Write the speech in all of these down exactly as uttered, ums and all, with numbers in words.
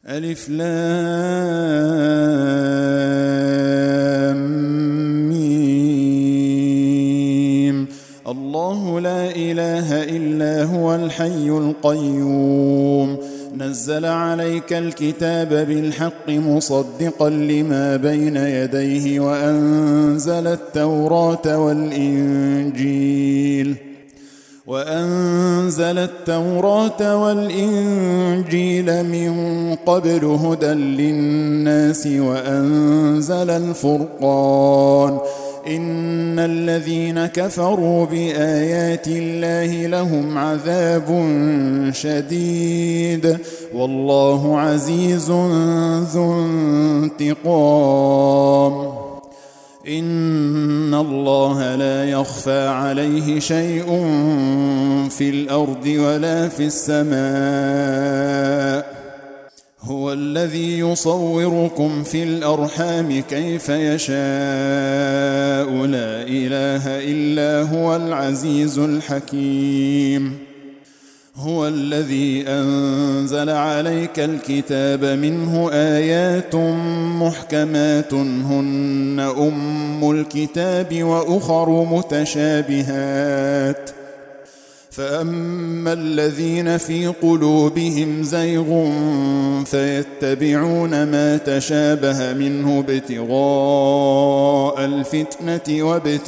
ألف لام ميم. الله لا إله إلا هو الحي القيوم نزل عليك الكتاب بالحق مصدقا لما بين يديه وأنزل التوراة والإنجيل وأنزل التوراة والإنجيل من قبل هدى للناس وأنزل الفرقان إن الذين كفروا بآيات الله لهم عذاب شديد والله عزيز ذو انتقام إن الله لا يخفى عليه شيء في الأرض ولا في السماء هو الذي يصوركم في الأرحام كيف يشاء لا إله إلا هو العزيز الحكيم هو الذي أنزل عليك الكتاب منه آيات محكمات هن أم الكتاب وأخر متشابهات فأما الذين في قلوبهم زيغ فيتبعون ما تشابه منه ابتغاء الفتنة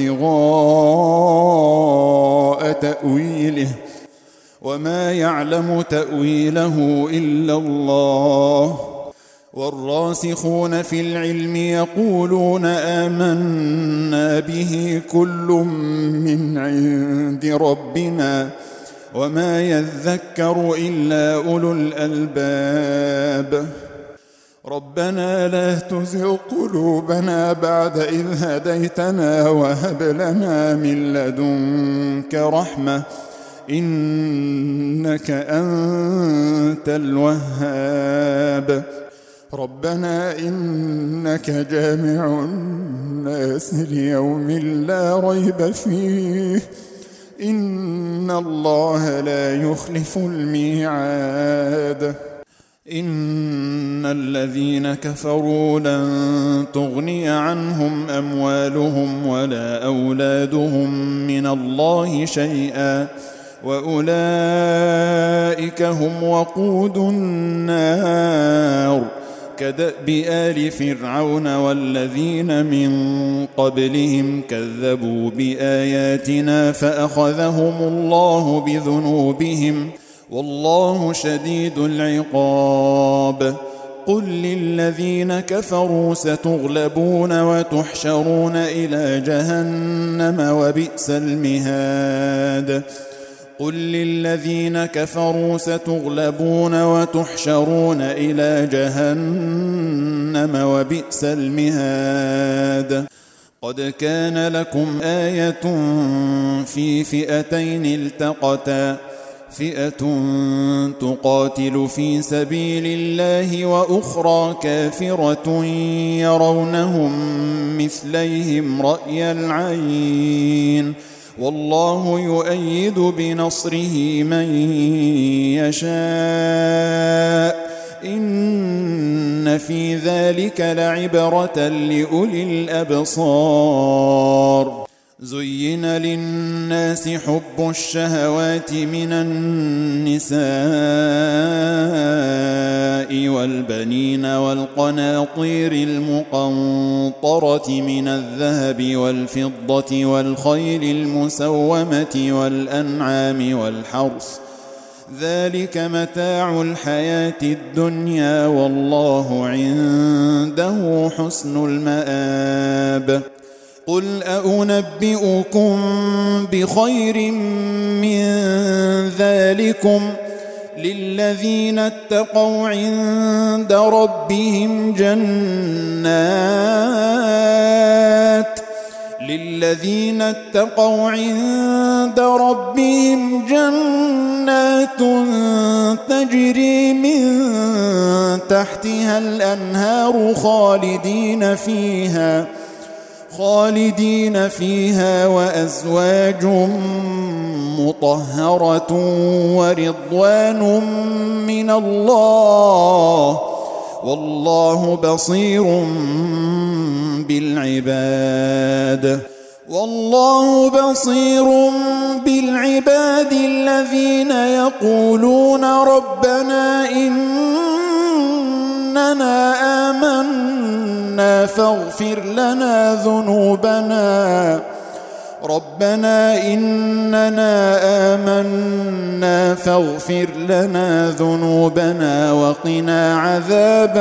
وابتغاء تأويله وما يعلم تأويله إلا الله والراسخون في العلم يقولون آمنا به كل من عند ربنا وما يذكر إلا أولو الألباب ربنا لا تزغ قلوبنا بعد إذ هديتنا وهب لنا من لدنك رحمة إنك أنت الوهاب ربنا إنك جامع الناس ليوم لا ريب فيه إن الله لا يخلف الميعاد إن الذين كفروا لن تغني عنهم أموالهم ولا أولادهم من الله شيئا وأولئك هم وقود النار كدأب آل فرعون والذين من قبلهم كذبوا بآياتنا فأخذهم الله بذنوبهم والله شديد العقاب قل للذين كفروا ستغلبون وتحشرون إلى جهنم وبئس المهاد قل للذين كفروا ستغلبون وتحشرون إلى جهنم وبئس المهاد قد كان لكم آية في فئتين التقتا فئة تقاتل في سبيل الله وأخرى كافرة يرونهم مثليهم رأي العين والله يؤيد بنصره من يشاء إن في ذلك لعبرة لأولي الأبصار زين للناس حب الشهوات من النساء والبنين والقناطير المقنطرة من الذهب والفضة والخيل المسومة والأنعام والحرث ذلك متاع الحياة الدنيا والله عنده حسن المآب قل أنبئكم بخير من ذلكم للذين اتقوا عند ربهم جنات للذين اتقوا عند ربهم جنات تجري من تحتها الأنهار خالدين فيها خالدين فيها وأزواج مطهرة ورضوان من الله والله بصير بالعباد والله بصير بالعباد الذين يقولون ربنا إننا آمنا فاغفر لنا ذنوبنا ربنا إننا آمنا فاغفر لنا ذنوبنا وقنا عذاب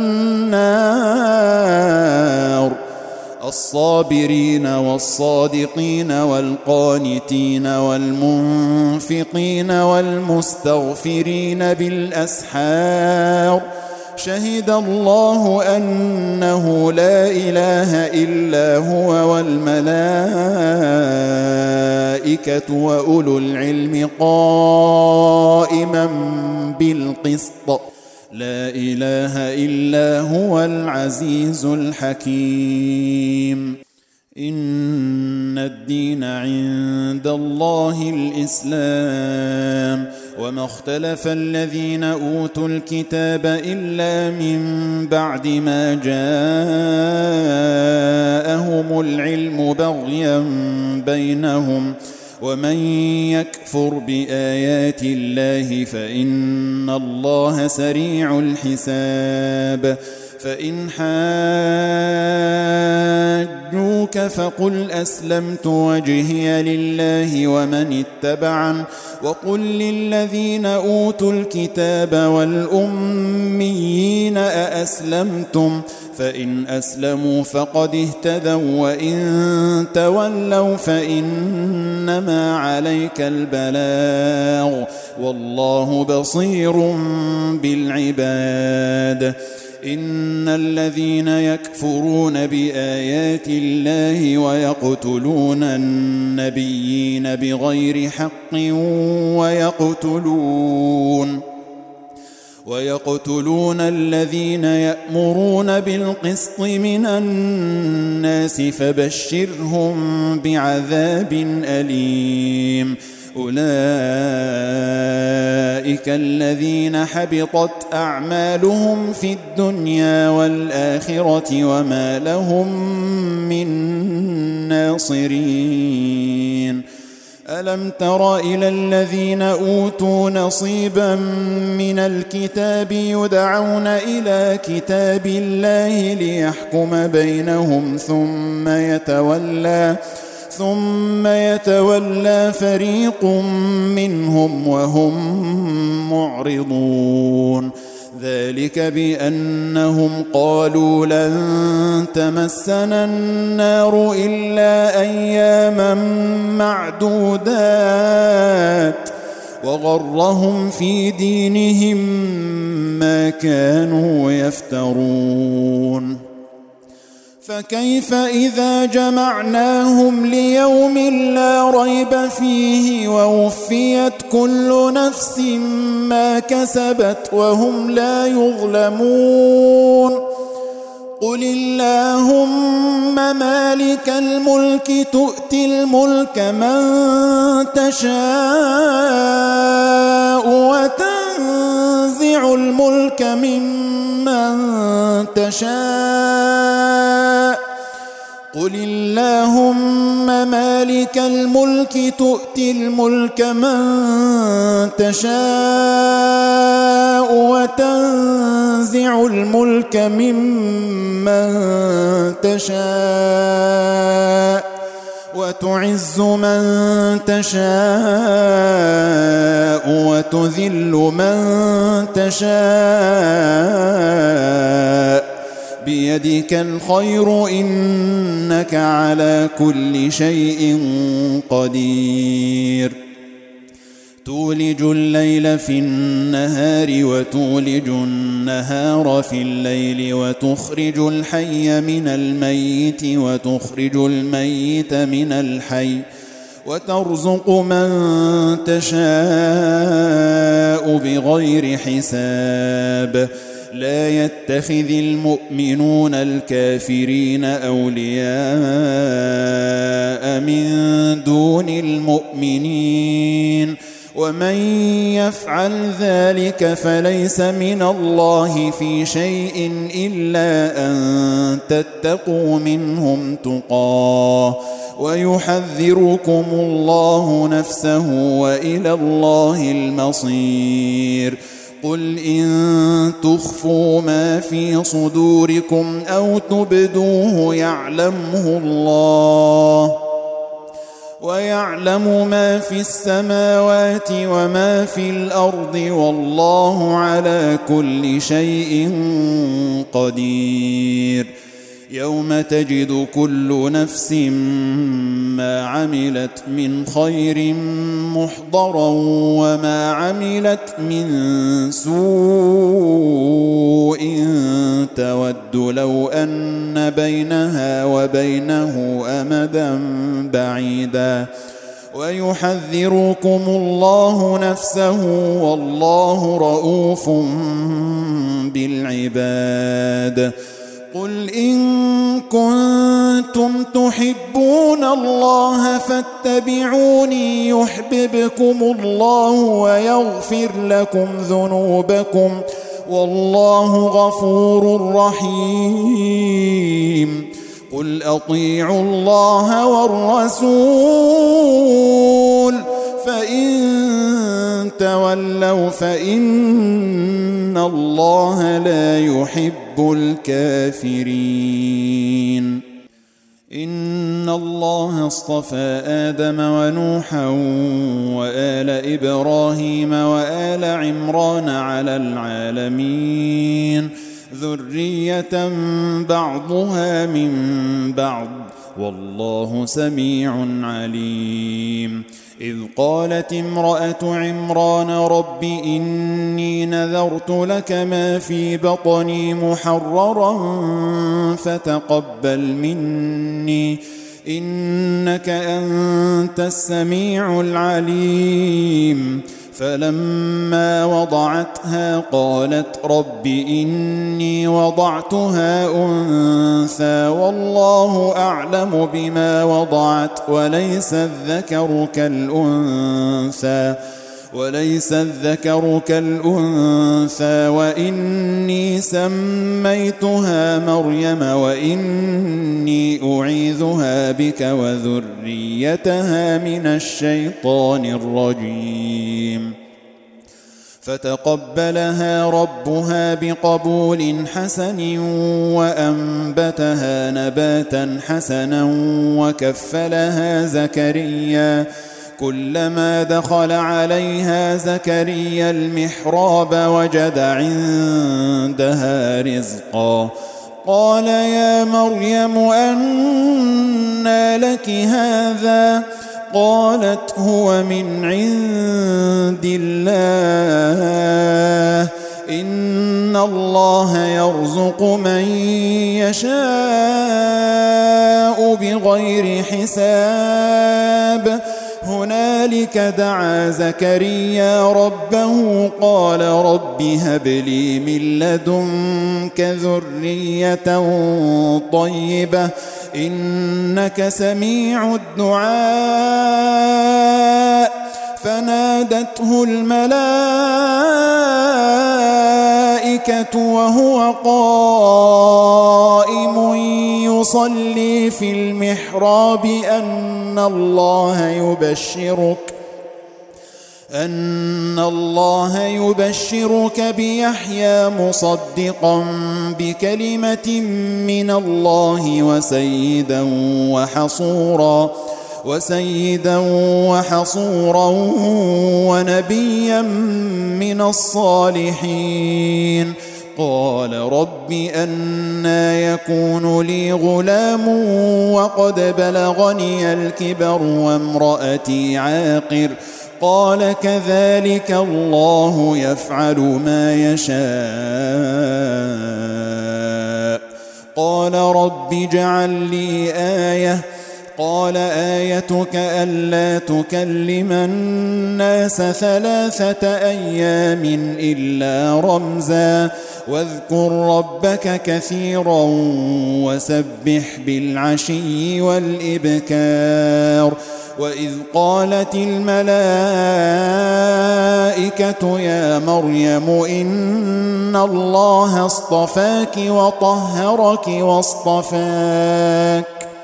النار الصابرين والصادقين والقانتين والمنفقين والمستغفرين بالأسحار شهد الله أنه لا إله إلا هو والملائكة وأولو العلم قائما بالقسط لا إله إلا هو العزيز الحكيم إن الدين عند الله الإسلام وما اختلف الذين أوتوا الكتاب إلا من بعد ما جاءهم العلم بغيا بينهم ومن يكفر بآيات الله فإن الله سريع الحساب فإن حاجوك فقل أسلمت وجهي لله ومن اتبعن وقل للذين أوتوا الكتاب والأميين أأسلمتم فإن أسلموا فقد اهتدوا وإن تولوا فإنما عليك البلاغ والله بصير بالعباد إن الذين يكفرون بآيات الله ويقتلون النبيين بغير حق ويقتلون ويقتلون الذين يأمرون بالقسط من الناس فبشرهم بعذاب أليم أولئك الذين حبطت أعمالهم في الدنيا والآخرة وما لهم من ناصرين ألم تر إلى الذين أوتوا نصيبا من الكتاب يدعون إلى كتاب الله ليحكم بينهم ثم يتولى ثم يتولى فريق منهم وهم معرضون ذلك بأنهم قالوا لن تمسنا النار إلا أياما معدودات وغرهم في دينهم ما كانوا يفترون فكيف إذا جمعناهم ليوم لا ريب فيه ووفيت كل نفس ما كسبت وهم لا يظلمون قل اللهم مالك الملك تؤتي الملك من تشاء وتنزع الملك ممن تشاء قل اللهم مالك الملك تؤتي الملك من تشاء وتنزع الملك ممن تشاء وتعز من تشاء وتذل من تشاء بيدك الخير إنك على كل شيء قدير تولج الليل في النهار وتولج النهار في الليل وتخرج الحي من الميت وتخرج الميت من الحي وترزق من تشاء بغير حساب لا يتخذ المؤمنون الكافرين أولياء من دون المؤمنين ومن يفعل ذلك فليس من الله في شيء إلا أن تتقوا منهم تقاه ويحذركم الله نفسه وإلى الله المصير. قل إن تخفوا ما في صدوركم أو تبدوه يعلمه الله ويعلم ما في السماوات وما في الأرض والله على كل شيء قدير. يوم تجد كل نفس ما عملت من خير محضرا وما عملت من سوء تود لو أن بينها وبينه أمدا بعيدا ويحذركم الله نفسه والله رؤوف بالعباد. قل إن كنتم تحبون الله فاتبعوني يحببكم الله ويغفر لكم ذنوبكم والله غفور رحيم. قل أطيعوا الله والرسول فإن تولوا فإن الله لا يحب الكافرين. إن الله اصطفى آدم ونوحا وآل إبراهيم وآل عمران على العالمين ذرية بعضها من بعض والله سميع عليم. إذ قالت امرأة عمران رب إني نذرت لك ما في بطني محررا فتقبل مني إنك أنت السميع العليم. فلما وضعتها قالت رب إني وضعتها أنثى والله أعلم بما وضعت وليس الذكر كالأنثى وليس الذكر كالأنثى وإني سميتها مريم وإني أعيذها بك وذريتها من الشيطان الرجيم. فتقبلها ربها بقبول حسن وأنبتها نباتا حسنا وكفلها زكريا كلما دخل عليها زكريا المحراب وجد عندها رزقا قال يا مريم أنى لك هذا قالت هو من عند الله إن الله يرزق من يشاء بغير حساب. هنالك دعا زكريا ربه قال رب هب لي من لدنك ذرية طيبة إنك سميع الدعاء. فنادته الملائكة وهو قائم يصلي في المحراب أن الله يبشرك أن الله يبشرك بيحيى مصدقا بكلمة من الله وسيدا وحصورا وسيدا وحصورا ونبيا من الصالحين. قال رب أنى يكون لي غلام وقد بلغني الكبر وامرأتي عاقر قال كذلك الله يفعل ما يشاء. قال رب اجعل لي آية قال آيتك ألا تكلم الناس ثلاثة أيام إلا رمزا واذكر ربك كثيرا وسبح بالعشي والإبكار وإذ قالت الملائكة يا مريم إن الله اصطفاك وطهرك واصطفاك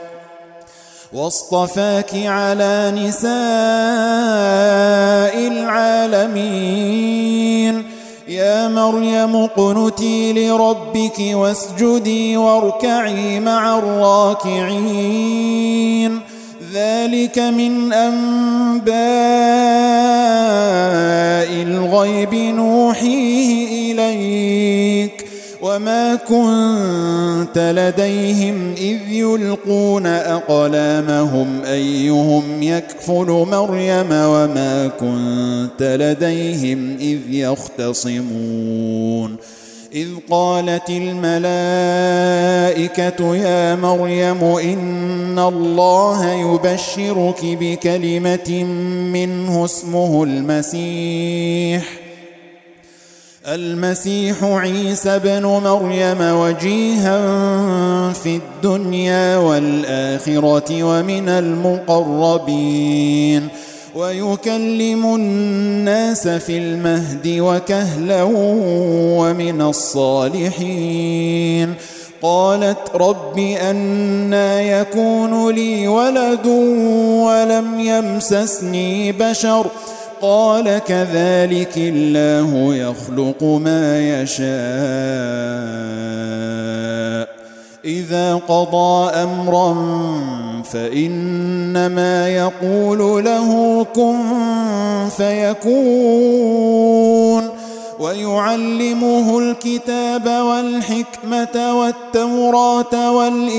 واصطفاك على نساء العالمين يا مريم اقنتي لربك واسجدي واركعي مع الراكعين ذلك من أنباء الغيب نوحيه إليك وما كنت لديهم إذ يلقون أقلامهم أيهم يكفل مريم وما كنت لديهم إذ يختصمون إذ قالت الملائكة يا مريم إن الله يبشرك بكلمة منه اسمه المسيح المسيح عيسى بن مريم وجيها في الدنيا والآخرة ومن المقربين ويكلم الناس في المهد وكهلا ومن الصالحين قالت رب أنى يكون لي ولد ولم يمسسني بشر قال كذلك الله يخلق ما يشاء إذا قضى أمرا فإنما يقول له كن فيكون ويعلمه الكتاب والحكمة والتوراة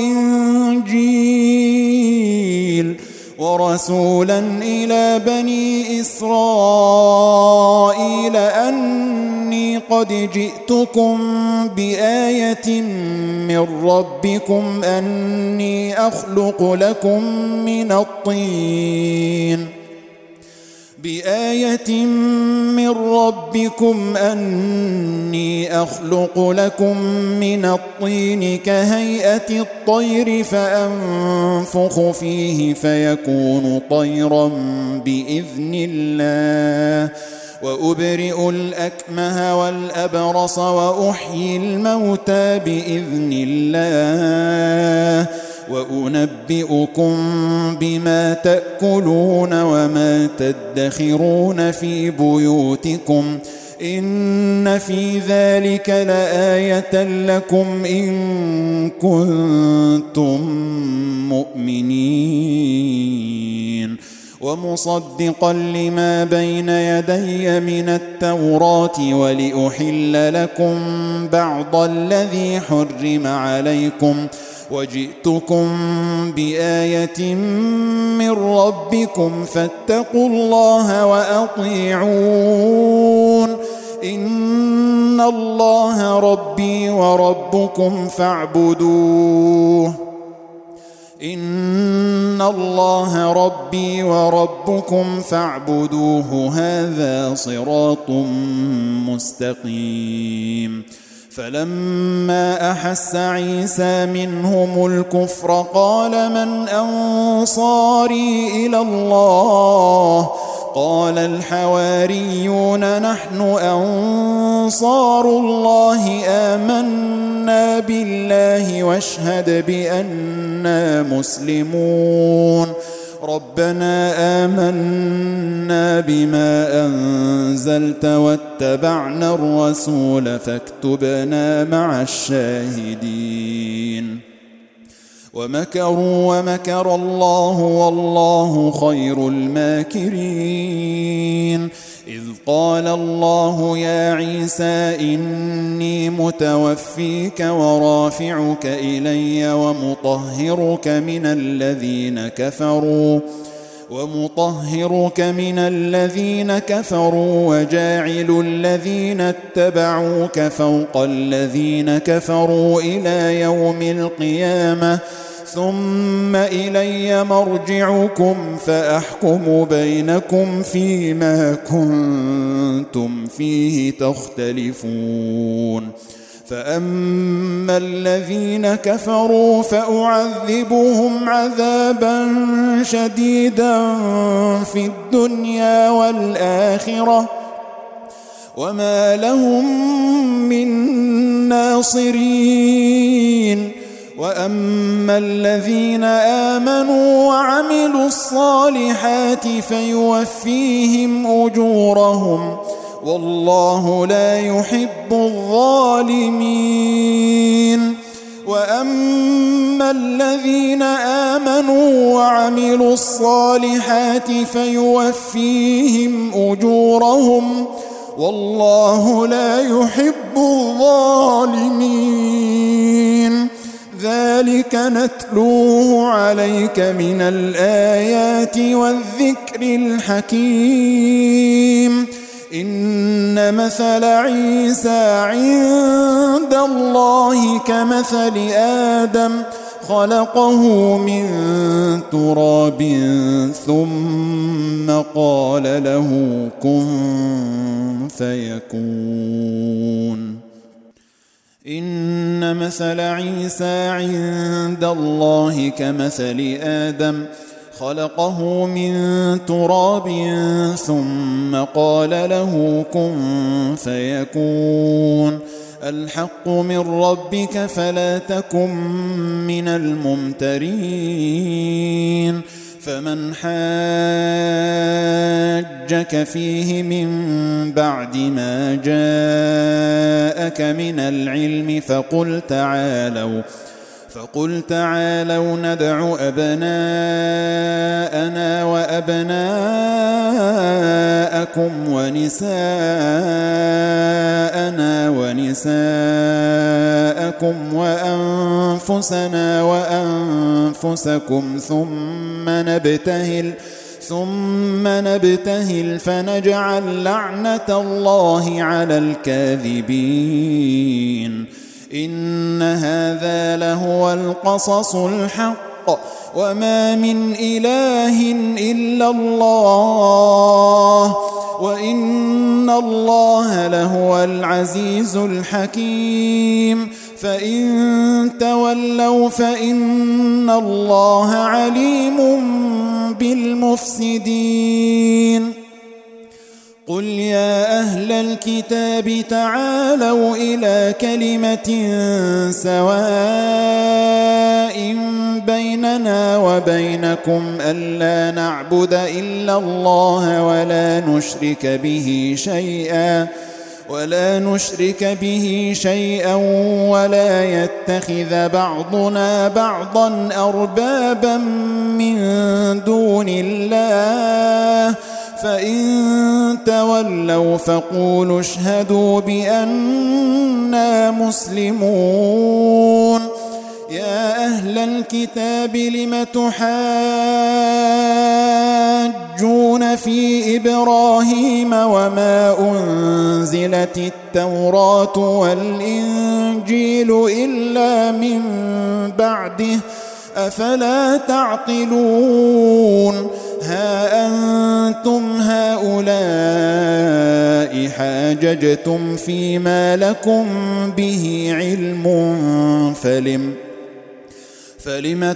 والإنجيل ورسولا إلى بني إسرائيل أني قد جئتكم بآية من ربكم أني أخلق لكم من الطين بآية من ربكم أني أخلق لكم من الطين كهيئة الطير فأنفخ فيه فيكون طيرا بإذن الله وأبرئ الأكمه والأبرص وأحيي الموتى بإذن الله وأنبئكم بما تأكلون وما تدخرون في بيوتكم إن في ذلك لآية لكم إن كنتم مؤمنين ومصدقا لما بين يدي من التوراة ولأحل لكم بعض الذي حرم عليكم وجئتكم بآية من ربكم فاتقوا الله وأطيعون إن الله ربي وربكم فاعبدوه إن الله ربي وربكم فاعبدوه هذا صراط مستقيم فلما أحس عيسى منهم الكفر قال من أنصاري إلى الله قال الحواريون نحن أنصار الله آمنا بالله واشهد بأننا مسلمون ربنا آمنا بما أنزلت واتبعنا الرسول فاكتبنا مع الشاهدين ومكروا ومكر الله والله خير الماكرين إذ قال الله يا عيسى إني متوفيك ورافعك إلي ومطهرك من الذين كفروا ومطهرك من الذين كفروا وجاعل الذين اتبعوك فوق الذين كفروا إلى يوم القيامة ثم إلي مرجعكم فأحكم بينكم فيما كنتم فيه تختلفون فأما الذين كفروا فأعذبهم عذابا شديدا في الدنيا والآخرة وما لهم من ناصرين. وأما الذين آمنوا وعملوا الصالحات فيوفيهم أجورهم والله لا يحب الظالمين. وأما الذين آمنوا وعملوا الصالحات فيوفيهم أجورهم والله لا يحب الظالمين. ذلك نتلوه عليك من الآيات والذكر الحكيم. إن مثل عيسى عند الله كمثل آدم خلقه من تراب ثم قال له كن فيكون. إن مثل عيسى عند الله كمثل آدم خلقه من تراب ثم قال له كن فيكون. الحق من ربك فلا تكن من الممترين. فمن حاجك فيه من بعد ما جاءك من العلم فقل تعالوا فقل تعالوا ندع أبناءنا وأبناءكم ونساءنا ونساءكم وأنفسنا وأنفسكم ثم نبتهل ثم نبتهل فنجعل لعنة الله على الكاذبين. إن هذا لهو القصص الحق وما من إله إلا الله وإن الله لهو العزيز الحكيم. فإن تولوا فإن الله عليم بالمفسدين. قل يا أهل الكتاب تعالوا إلى كلمة سواء بيننا وبينكم ألا نعبد إلا الله ولا نشرك به شيئا ولا نشرك به شيئا ولا يتخذ بعضنا بعضا أربابا من دون الله. فإن تولوا فقولوا اشهدوا بأننا مسلمون. يا أهل الكتاب لم تحاجون في إبراهيم وما أنزلت التوراة والإنجيل إلا من بعده أفلا تعقلون. ها أنتم هؤلاء حاججتم فيما لكم به علم فلم فلم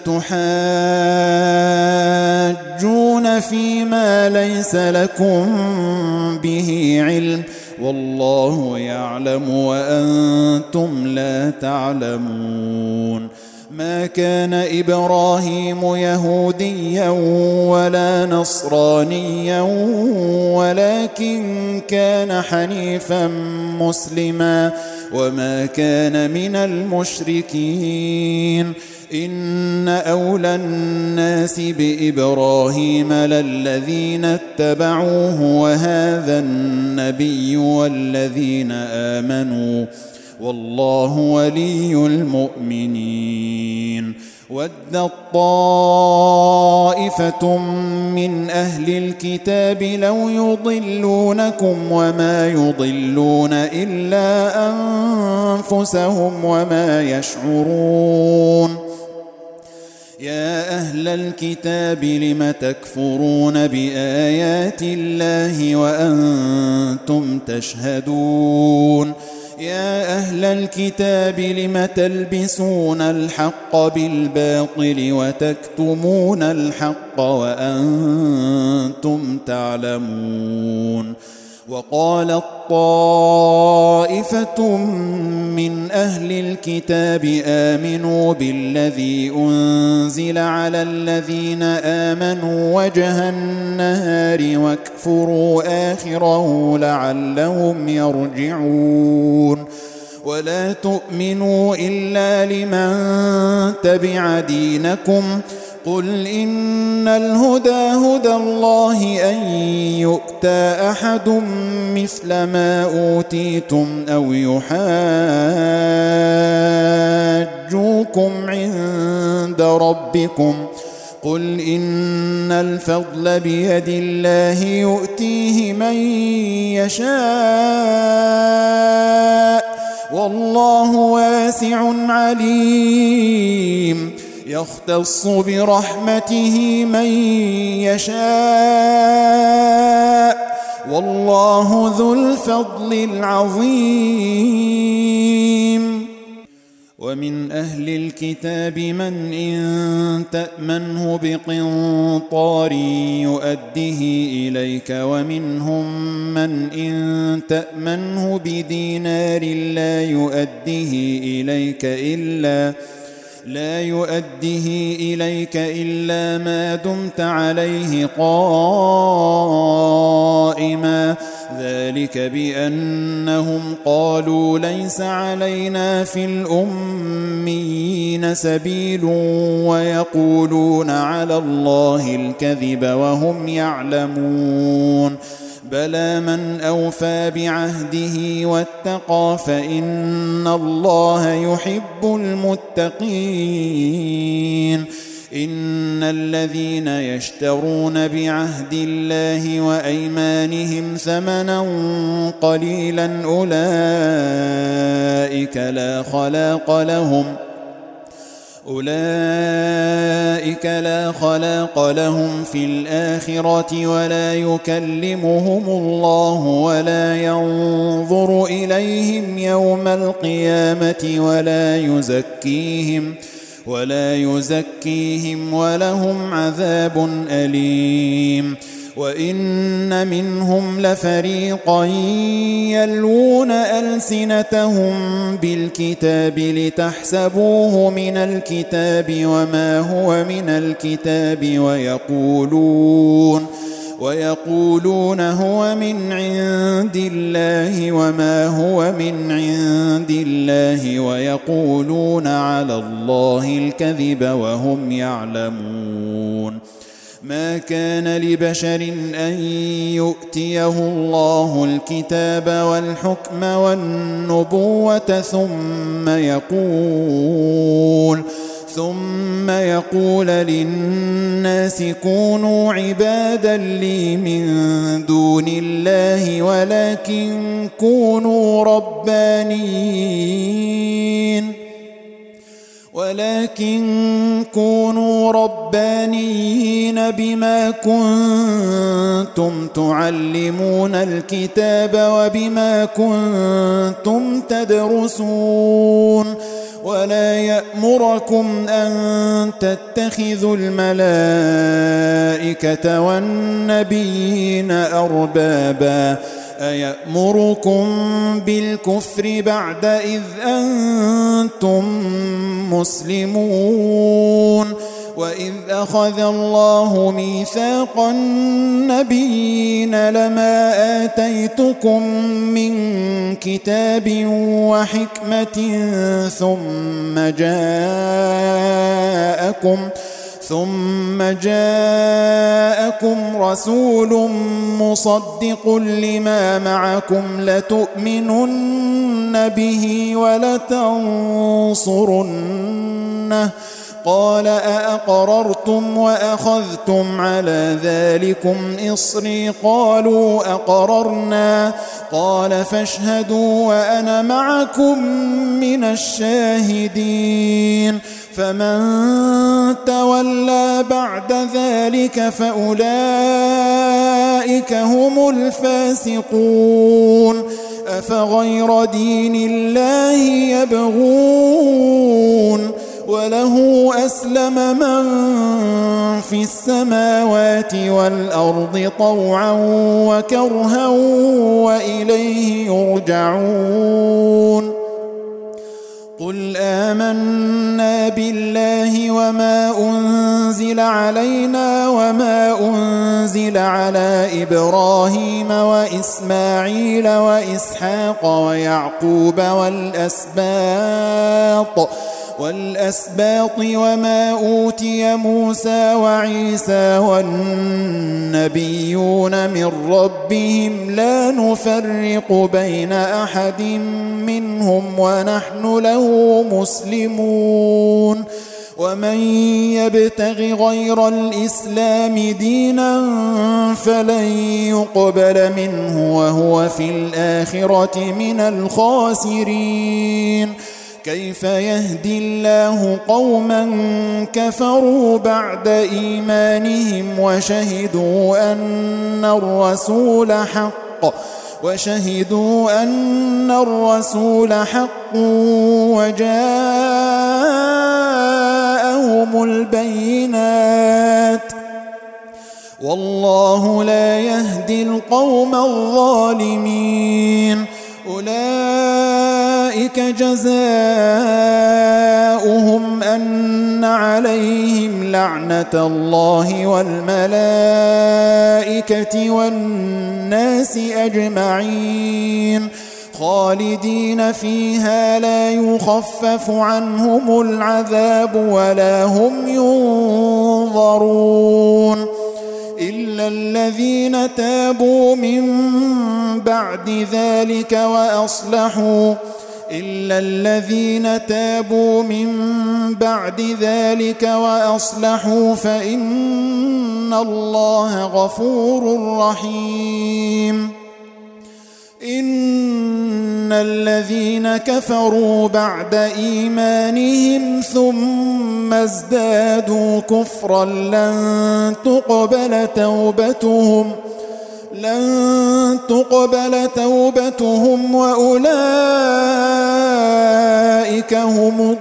تحاجون فيما ليس لكم به علم والله يعلم وأنتم لا تعلمون. ما كان إبراهيم يهوديا ولا نصرانيا ولكن كان حنيفا مسلما وما كان من المشركين. إن أولى الناس بإبراهيم للذين اتبعوه وهذا النبي والذين آمنوا والله ولي المؤمنين. ودت طائفة من أهل الكتاب لو يضلونكم وما يضلون إلا أنفسهم وما يشعرون. يا أهل الكتاب لم تكفرون بآيات الله وأنتم تشهدون. يا أهل الكتاب لم تلبسون الحق بالباطل وتكتمون الحق وأنتم تعلمون وقالت طائفة من أهل الكتاب آمنوا بالذي أنزل على الذين آمنوا وجه النهار واكفروا آخره لعلهم يرجعون ولا تؤمنوا إلا لمن تبع دينكم قل إن الهدى هدى الله أن يؤتى أحد مثل ما أوتيتم أو يحاجوكم عند ربكم قل إن الفضل بيد الله يؤتيه من يشاء والله واسع عليم يختص برحمته من يشاء والله ذو الفضل العظيم ومن أهل الكتاب من إن تأمنه بقنطار يؤده إليك ومنهم من إن تأمنه بدينار لا يؤده إليك إلا لا يؤديه إليك إلا ما دمت عليه قائما ذلك بأنهم قالوا ليس علينا في الأميين سبيل ويقولون على الله الكذب وهم يعلمون بلى من أوفى بعهده واتقى فإن الله يحب المتقين إن الذين يشترون بعهد الله وأيمانهم ثمنا قليلا أولئك لا خلاق لهم أولئك لا خلاق لهم في الآخرة ولا يكلمهم الله ولا ينظر إليهم يوم القيامة ولا يزكيهم ولا يزكيهم ولهم عذاب أليم وإن منهم لفريقا يلوون ألسنتهم بالكتاب لتحسبوه من الكتاب وما هو من الكتاب ويقولون ويقولون هو من عند الله وما هو من عند الله ويقولون على الله الكذب وهم يعلمون ما كان لبشر أن يؤتيه الله الكتاب والحكم والنبوة ثم يقول ثم يقول للناس كونوا عبادا لي من دون الله ولكن كونوا ربانيين ولكن كونوا ربانيين بما كنتم تعلمون الكتاب وبما كنتم تدرسون ولا يأمركم أن تتخذوا الملائكة والنبيين أربابا أيأمركم بالكفر بعد إذ أنتم مسلمون وإذ أخذ الله ميثاق النبيين لما آتيتكم من كتاب وحكمة ثم جاءكم ثم جاءكم رسول مصدق لما معكم لتؤمنن به ولتنصرنه قال أأقررتم وأخذتم على ذلكم إصري قالوا أقررنا قال فاشهدوا وأنا معكم من الشاهدين فمن تولى بعد ذلك فأولئك هم الفاسقون أفغير دين الله يبغون وله أسلم من في السماوات والأرض طوعا وكرها وإليه يرجعون قل آمنا بالله وما أنزل علينا وما أنزل على إبراهيم وإسماعيل وإسحاق ويعقوب والأسباط والأسباط وما أوتي موسى وعيسى والنبيون من ربهم لا نفرق بين أحد منهم ونحن له مسلمون ومن يبتغ غير الإسلام دينا فلن يقبل منه وهو في الآخرة من الخاسرين كيف يهدي الله قوما كفروا بعد إيمانهم وشهدوا أن الرسول حق وشهدوا أن الرسول حق وجاءهم البينات والله لا يهدي القوم الظالمين أولئك جزاؤهم أن عليهم لعنة الله والملائكة والناس أجمعين خالدين فيها لا يخفف عنهم العذاب ولا هم ينظرون إلا الذين تابوا من بعد ذلك وأصلحوا إلا الذين تابوا من بعد ذلك وأصلحوا فإن الله غفور رحيم إن الذين كفروا بعد إيمانهم ثم ازدادوا كفرا لن تقبل توبتهم لن تقبل توبتهم وأولئك هم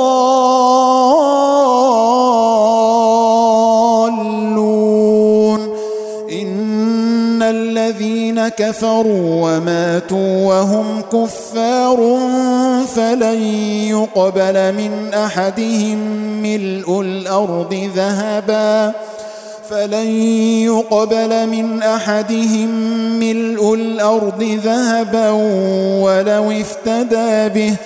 الضالون إن الذين كفروا وماتوا وهم كفار فلن يقبل من أحدهم ملء الأرض ذهبا فلن يقبل من أحدهم ملء الأرض ذهبا ولو افتدى به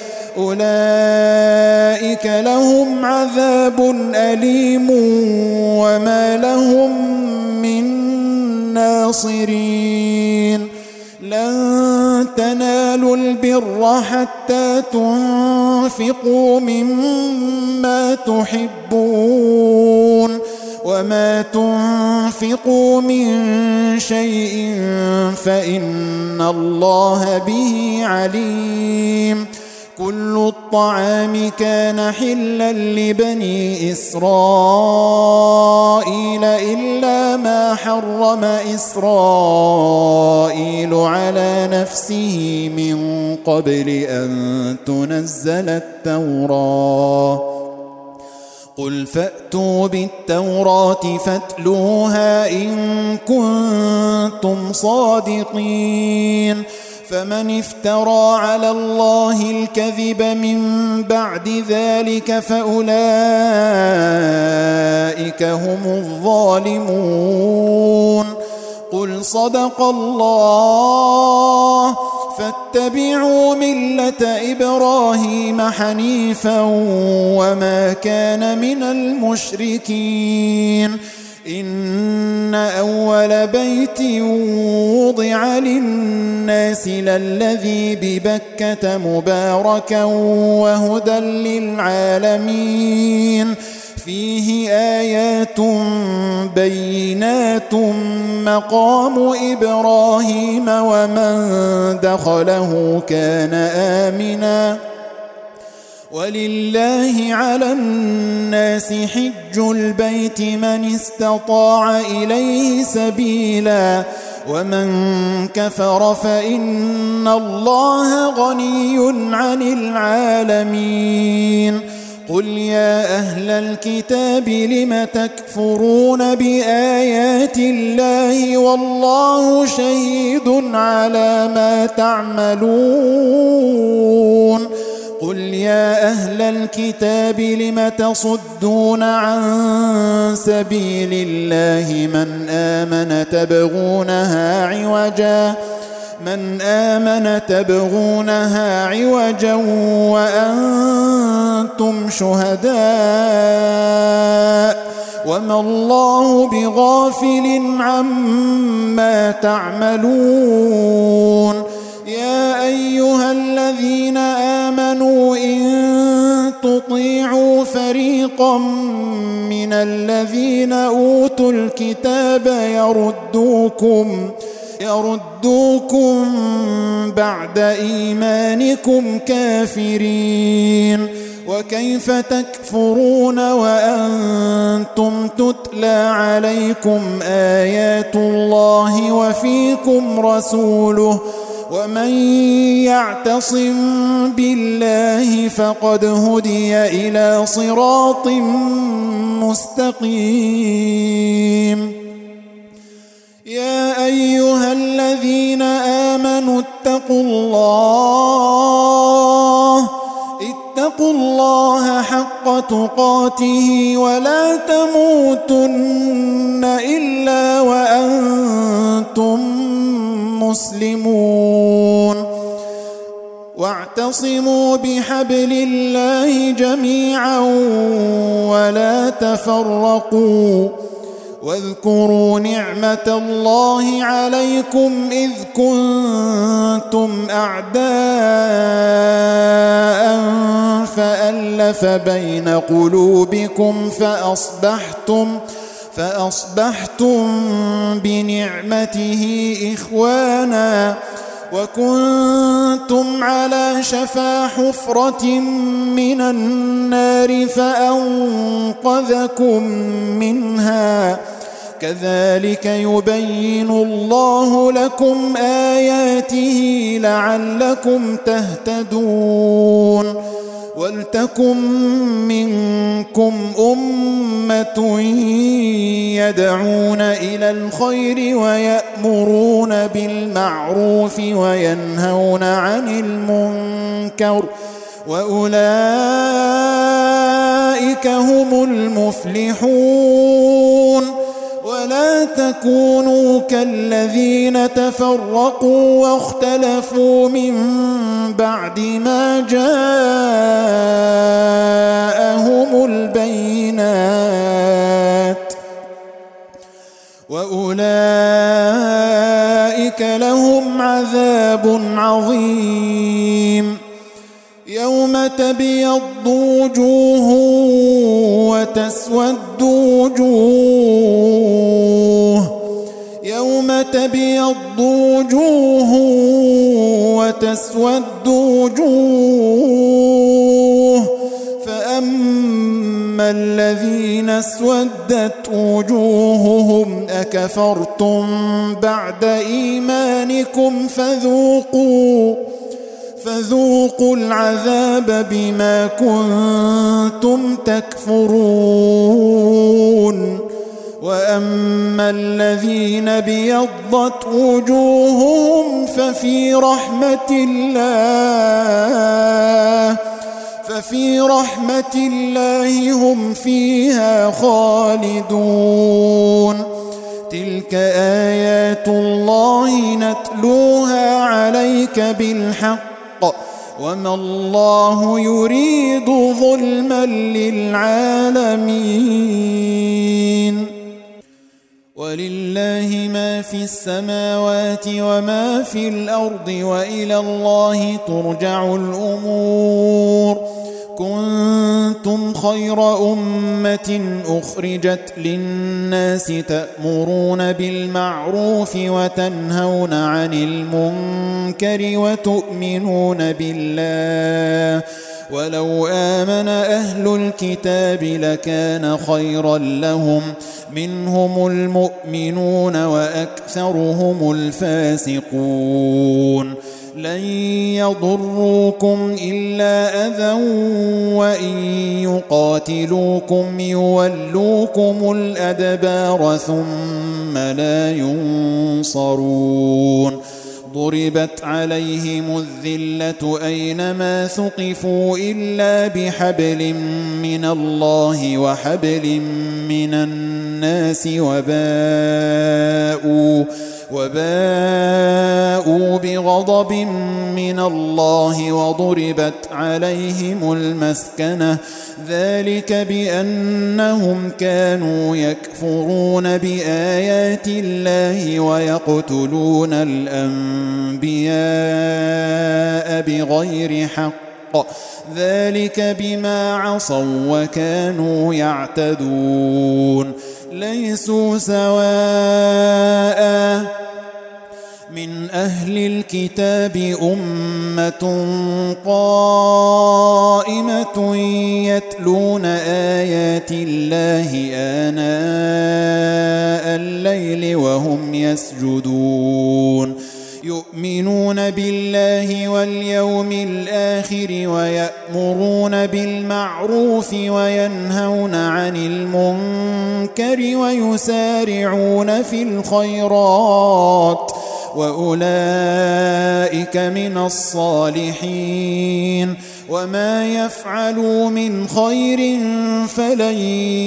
أولئك لهم عذاب أليم وما لهم من ناصرين لن تنالوا البر حتى تنفقوا مما تحبون وما تنفقوا من شيء فإن الله به عليم كل الطعام كان حلا لبني إسرائيل إلا ما حرم إسرائيل على نفسه من قبل أن تنزل التوراة قل فأتوا بالتوراة فاتلوها إن كنتم صادقين فمن افترى على الله الكذب من بعد ذلك فأولئك هم الظالمون قل صدق الله فاتبعوا ملة إبراهيم حنيفا وما كان من المشركين إن أول بيت وضع للناس للذي ببكة مباركا وهدى للعالمين فيه آيات بينات مقام إبراهيم ومن دخله كان آمنا ولله على الناس حج البيت من استطاع إليه سبيلا ومن كفر فإن الله غني عن العالمين قل يا أهل الكتاب لم تكفرون بآيات الله والله شهيد على ما تعملون قل يا أهل الكتاب لم تصدون عن سبيل الله من آمن تبغونها عوجا من آمن تبغونها عوجا وأنتم شهداء وما الله بغافل عما تعملون يا أيها الذين آمنوا إن تطيعوا فريقا من الذين أوتوا الكتاب يردوكم يردوكم بعد إيمانكم كافرين وكيف تكفرون وأنتم تتلى عليكم آيات الله وفيكم رسوله ومن يعتصم بالله فقد هدي إلى صراط مستقيم يا أيها الذين آمنوا اتقوا الله اتقوا الله حق تقاته ولا تموتن إلا وأنتم مسلمون واعتصموا بحبل الله جميعا ولا تفرقوا واذكروا نعمة الله عليكم إذ كنتم أعداء فألف بين قلوبكم فأصبحتم فأصبحتم بنعمته إخوانا وكنتم على شفا حفرة من النار فأنقذكم منها كذلك يبين الله لكم آياته لعلكم تهتدون ولتكن منكم أمة يدعون إلى الخير ويأمرون بالمعروف وينهون عن المنكر وأولئك هم المفلحون ولا تكونوا كالذين تفرقوا واختلفوا من بعد ما جاءهم البينات وأولئك لهم عذاب عظيم يوم تبيض وجوه وتسود وجوه يوم تبيض وجوه وتسود وجوه فأما الذين اسودت وجوههم أكفرتم بعد إيمانكم فذوقوا فذوقوا العذاب بما كنتم تكفرون وأما الذين بيضت وجوههم ففي رحمة الله ففي رحمة الله هم فيها خالدون تلك آيات الله نتلوها عليك بالحق وما الله يريد ظلما للعالمين ولله ما في السماوات وما في الأرض وإلى الله ترجع الأمور كنتم خير أمة أخرجت للناس تأمرون بالمعروف وتنهون عن المنكر وتؤمنون بالله ولو آمن أهل الكتاب لكان خيرا لهم منهم المؤمنون وأكثرهم الفاسقون لن يضروكم إلا أذى وإن يقاتلوكم يولوكم الأدبار ثم لا ينصرون ضربت عليهم الذلة أينما ثقفوا إلا بحبل من الله وحبل من الناس وباءوا وباءوا بغضب من الله وضربت عليهم المسكنة ذلك بأنهم كانوا يكفرون بآيات الله ويقتلون الأنبياء بغير حق ذلك بما عصوا وكانوا يعتدون ليسوا سواء من أهل الكتاب أمة قائمة يتلون آيات الله آناء الليل وهم يسجدون يؤمنون بالله واليوم الآخر ويأمرون بالمعروف وينهون عن المنكر ويسارعون في الخيرات وأولئك من الصالحين وما يفعلوا من خير فلن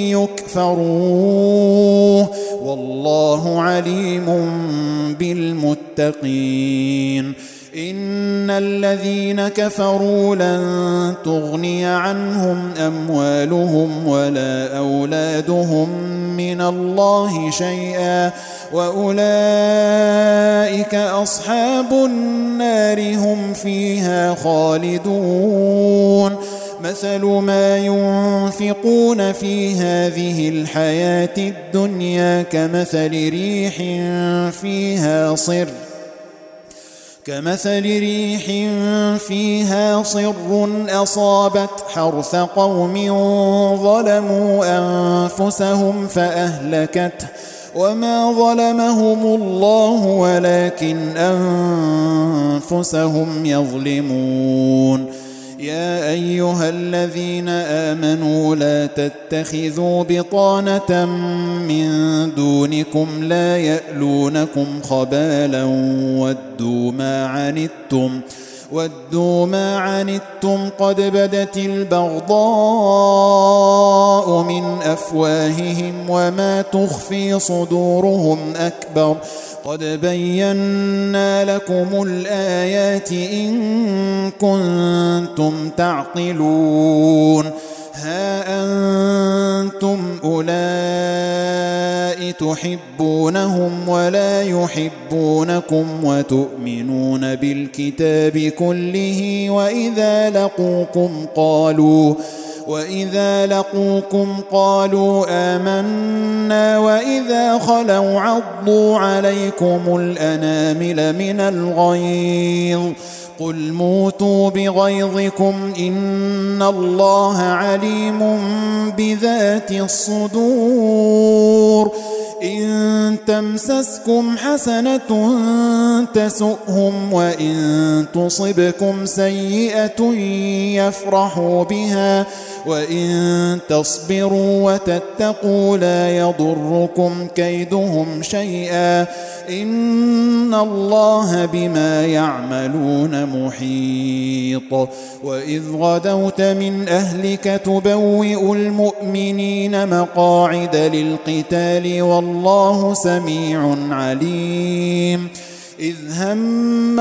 يكفروه والله عليم بالمتقين إن الذين كفروا لن تغني عنهم أموالهم ولا أولادهم من الله شيئا وأولئك أصحاب النار هم فيها خالدون مثل ما ينفقون في هذه الحياة الدنيا كمثل ريح فيها صر كمثل ريح فيها صر أصابت حرث قوم ظلموا أنفسهم فأهلكته وما ظلمهم الله ولكن أنفسهم يظلمون يا أيها الذين آمنوا لا تتخذوا بطانة من دونكم لا يألونكم خبالا ودوا ما عنتم ودوا ما عنتم قد بدت البغضاء من أفواههم وما تخفي صدورهم أكبر قد بينا لكم الآيات إن كنتم تعقلون ها أنتم أولئك تحبونهم ولا يحبونكم وتؤمنون بالكتاب كله وإذا لقوكم قالوا وإذا لقوكم قالوا آمنا وإذا خلوا عضوا عليكم الأنامل من الغيظ قل موتوا بغيظكم إن الله عليم بذات الصدور إن تمسسكم حسنة تسؤهم وإن تصبكم سيئة يفرحوا بها وإن تصبروا وتتقوا لا يضركم كيدهم شيئا إن الله بما يعملون محيط وإذ غدوت من أهلك تبوئ المؤمنين مقاعد للقتال والله سميع عليم إذ هم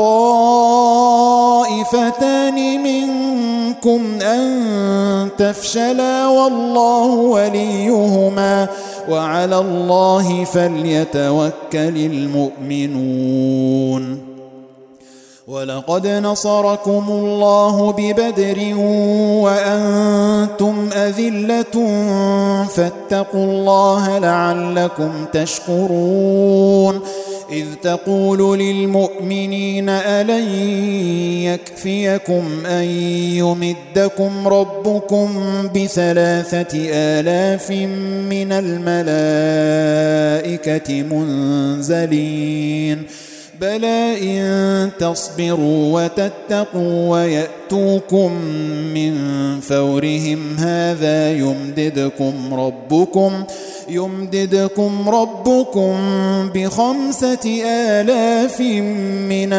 الطائفتان منكم أن تفشلا والله وليهما وعلى الله فليتوكل المؤمنون ولقد نصركم الله ببدر وأنتم أذلة فاتقوا الله لعلكم تشكرون إذ تقول للمؤمنين ألن يكفيكم أن يمدكم ربكم بثلاثة آلاف من الملائكة منزلين بلى إن تصبروا وتتقوا ويأتوكم من فورهم هذا يمددكم ربكم يمددكم ربكم بخمسة آلاف من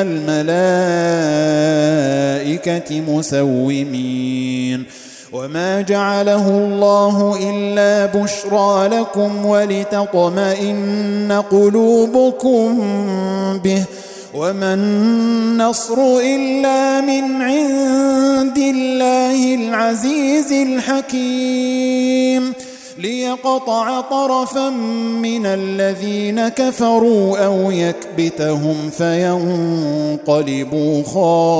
الملائكة مسومين وما جعله الله إلا بشرى لكم ولتطمئن قلوبكم به وما النصر إلا من عند الله العزيز الحكيم ليقطع طرفا من الذين كفروا أو يكبتهم فينقلبوا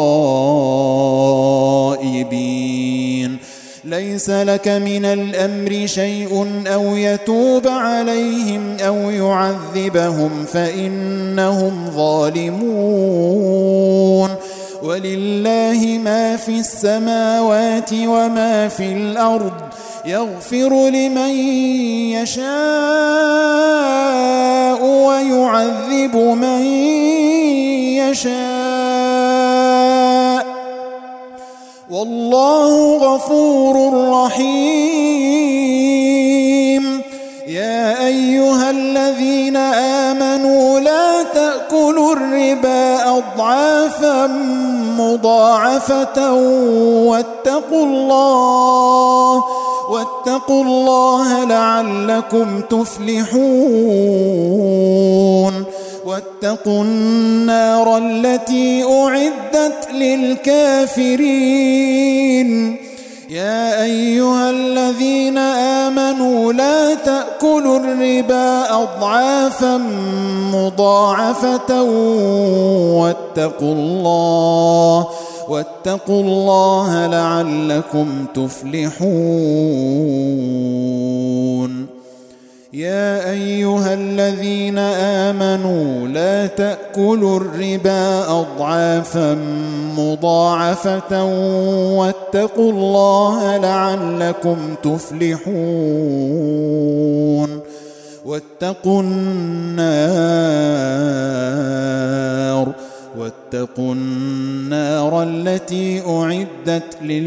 خائبين ليس لك من الأمر شيء أو يتوب عليهم أو يعذبهم فإنهم ظالمون ولله ما في السماوات وما في الأرض يغفر لمن يشاء ويعذب من يشاء والله غفور رحيم يا أيها الذين آمنوا لا تأكلوا الربا أضعافا مضاعفة واتقوا الله واتقوا الله لعلكم تفلحون واتقوا النار التي أعدت للكافرين يا أيها الذين آمنوا لا تأكلوا الربا أضعافا مضاعفة واتقوا الله واتقوا الله لعلكم تفلحون يا أيها الذين آمنوا لا تأكلوا الربا أضعافا مضاعفة واتقوا الله لعلكم تفلحون واتقوا النار واتقوا النار التي أعدت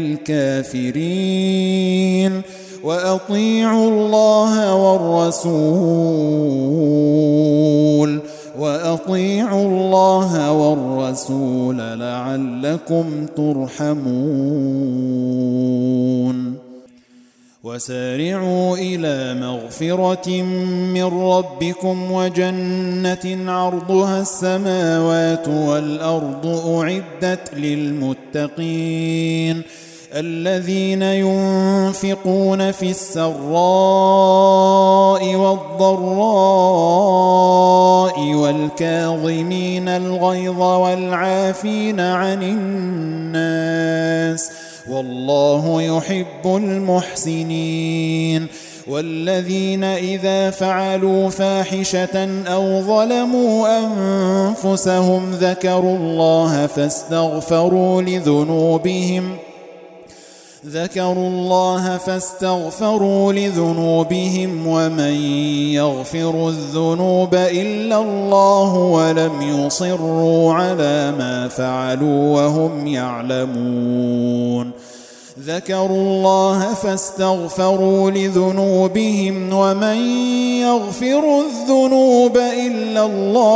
للكافرين وأطيعوا الله والرسول وأطيعوا الله والرسول لعلكم ترحمون وسارعوا إلى مغفرة من ربكم وجنة عرضها السماوات والأرض أعدت للمتقين الذين ينفقون في السراء والضراء والكاظمين الغيظ والعافين عن الناس والله يحب المحسنين والذين إذا فعلوا فاحشة أو ظلموا أنفسهم ذكروا الله فاستغفروا لذنوبهم ذكروا الله فاستغفروا لذنوبهم ومن يغفر الذنوب إلا الله ولم يصروا على ما فعلوا وهم يعلمون ذكروا الله فاستغفروا لذنوبهم ومن يغفر الذنوب إلا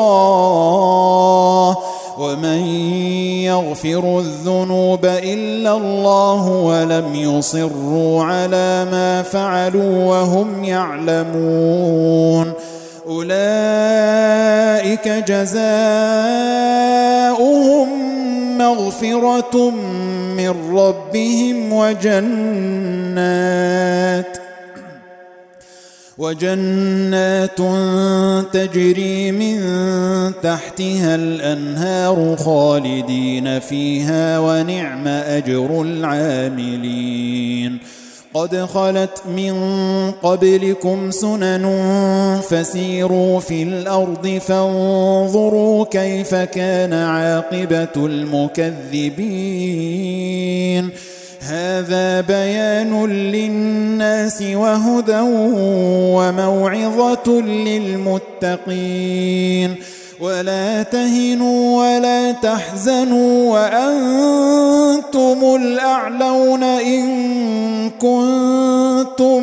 الله ومن يغفر الذنوب إلا الله ولم يصروا على ما فعلوا وهم يعلمون أولئك جزاؤهم مغفرة من ربهم وجنات وجنات تجري من تحتها الأنهار خالدين فيها ونعم أجر العاملين قد خلت من قبلكم سنن فسيروا في الأرض فانظروا كيف كان عاقبة المكذبين هذا بيان للناس وهدى وموعظة للمتقين ولا تهنوا ولا تحزنوا وأنتم الأعلون إن كنتم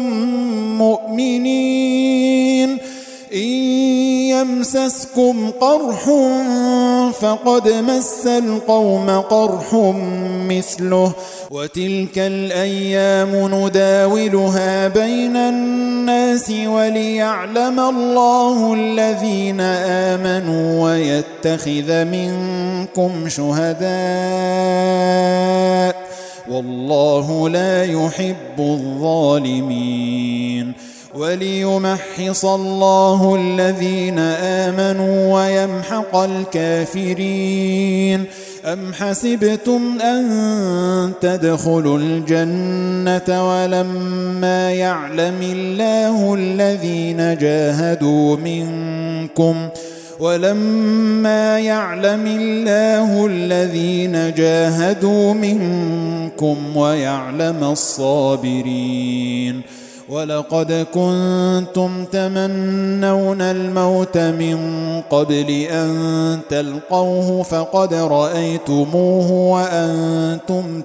مؤمنين إن يمسسكم قرح فقد مس القوم قرح مثله وتلك الأيام نداولها بين الناس وليعلم الله الذين آمنوا ويتخذ منكم شهداء والله لا يحب الظالمين وليمحص الله الذين آمنوا ويمحق الكافرين أم حسبتم أن تدخلوا الجنة ولما يعلم الله الذين جاهدوا منكم ولما يعلم الله الذين جاهدوا منكم ويعلم الصابرين ولقد كنتم تمنون الموت من قبل أن تلقوه فقد رأيتموه وأنتم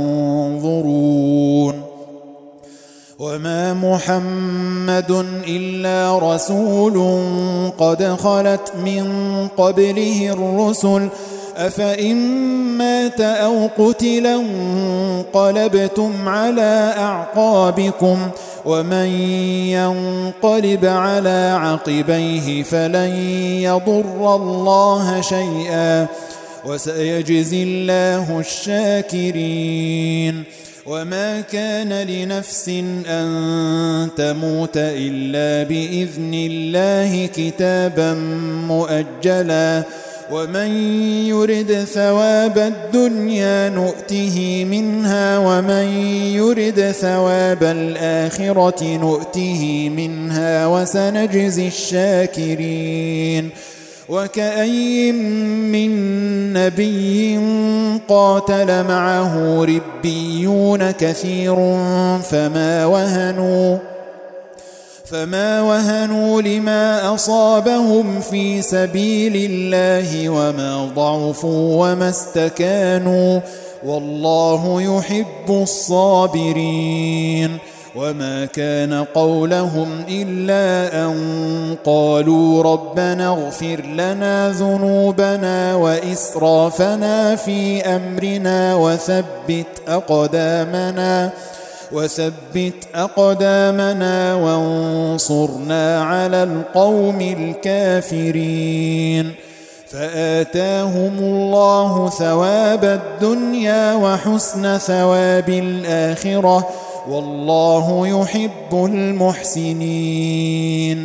تنظرون وما محمد إلا رسول قد خلت من قبله الرسل أفإن مات أو قتل انقلبتم على أعقابكم ومن ينقلب على عقبيه فلن يضر الله شيئا وسيجزي الله الشاكرين وما كان لنفس أن تموت إلا بإذن الله كتابا مؤجلا ومن يرد ثواب الدنيا نؤته منها ومن يرد ثواب الآخرة نؤته منها وسنجزي الشاكرين وكأي من نبي قاتل معه ربيون كثير فما وهنوا فما وهنوا لما أصابهم في سبيل الله وما ضعفوا وما استكانوا والله يحب الصابرين وما كان قولهم إلا أن قالوا ربنا اغفر لنا ذنوبنا وإسرافنا في أمرنا وثبت أقدامنا وثبت أقدامنا وانصرنا على القوم الكافرين فآتاهم الله ثواب الدنيا وحسن ثواب الآخرة والله يحب المحسنين